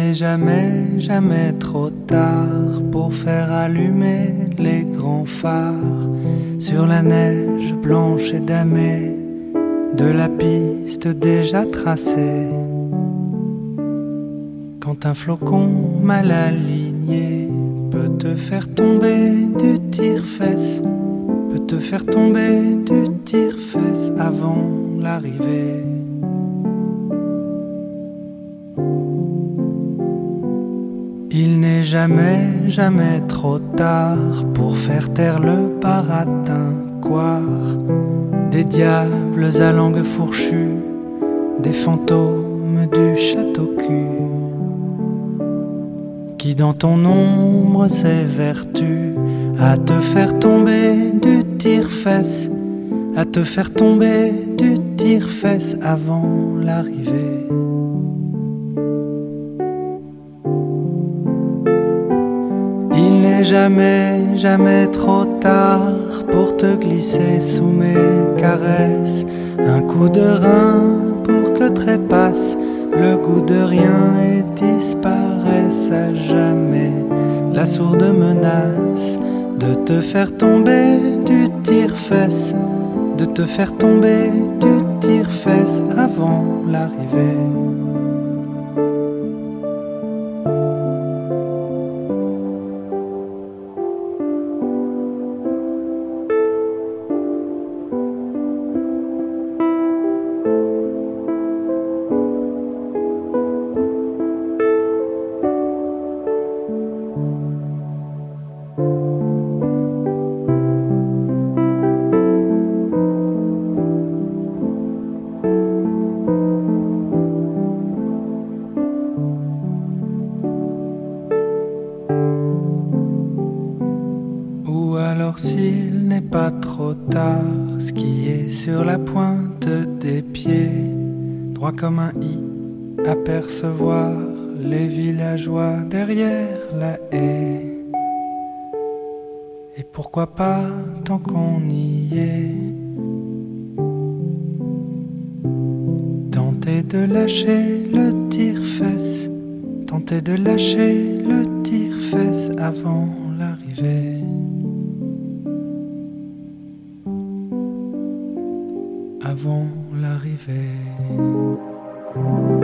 n'est jamais, jamais trop tard pour faire allumer les grands phares sur la neige blanche et damée de la piste déjà tracée. Quand un flocon mal aligné peut te faire tomber du tire-fesse, peut te faire tomber du tire-fesse avant l'arrivée. Il n'est jamais, jamais trop tard pour faire taire le baratin coire des diables à langue fourchue, des fantômes du château-cul, qui dans ton ombre s'évertuent à te faire tomber du tire-fesse, à te faire tomber du tire-fesse avant l'arrivée. Il n'est jamais, jamais trop tard pour te glisser sous mes caresses, un coup de rein pour que trépasse le goût de rien et disparaisse à jamais la sourde menace de te faire tomber du tire-fesse, de te faire tomber du tire-fesse avant l'arrivée. Alors s'il n'est pas trop tard, skier sur la pointe des pieds, droit comme un i, apercevoir les villageois derrière la haie. Et pourquoi pas, tant qu'on y est, tenter de lâcher le tire-fesse, tenter de lâcher le tire-fesse avant l'arrivée. Avant l'arrivée.